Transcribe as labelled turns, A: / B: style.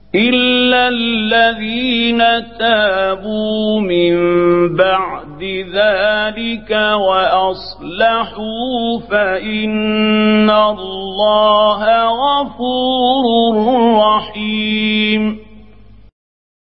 A: إلا الذين تابوا من بعد ذلك وأصلحوا فإن الله غفور